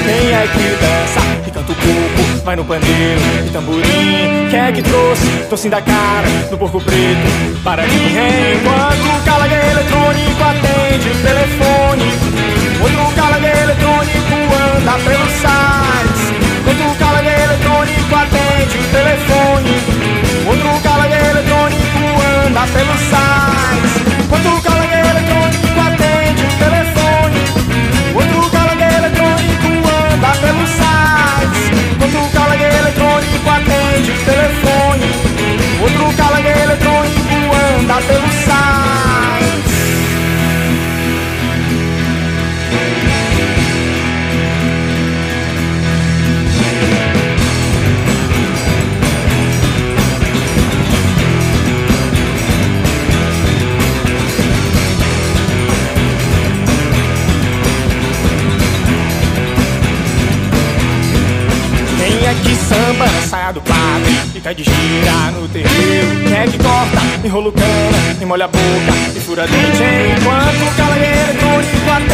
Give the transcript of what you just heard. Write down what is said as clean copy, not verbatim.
Quem é que dança e canta o coco, vai no pandeiro e tamborim? Quem é que trouxe tocinho da cara no porco preto para de correr? Enquanto o calangueiro eletrônico atende o telefone, outro calangueiro eletrônico anda pelos sites. Enquanto o calangueiro eletrônico atende o telefone, outro calangueiro eletrônico anda pelos sites. Enquanto o calangueiro eletrônico atende o telefone, outro calangueiro eletrônico anda pelos sites. Enquanto o calangueiro eletrônico atende o telefone, outro calangueiro eletrônico anda pelos sites. Que samba na saia do padre e cai de gira no terreiro. Quem é que corta, enrola o cana, e molha a boca e fura dente? Enquanto o calangueiro eletrônico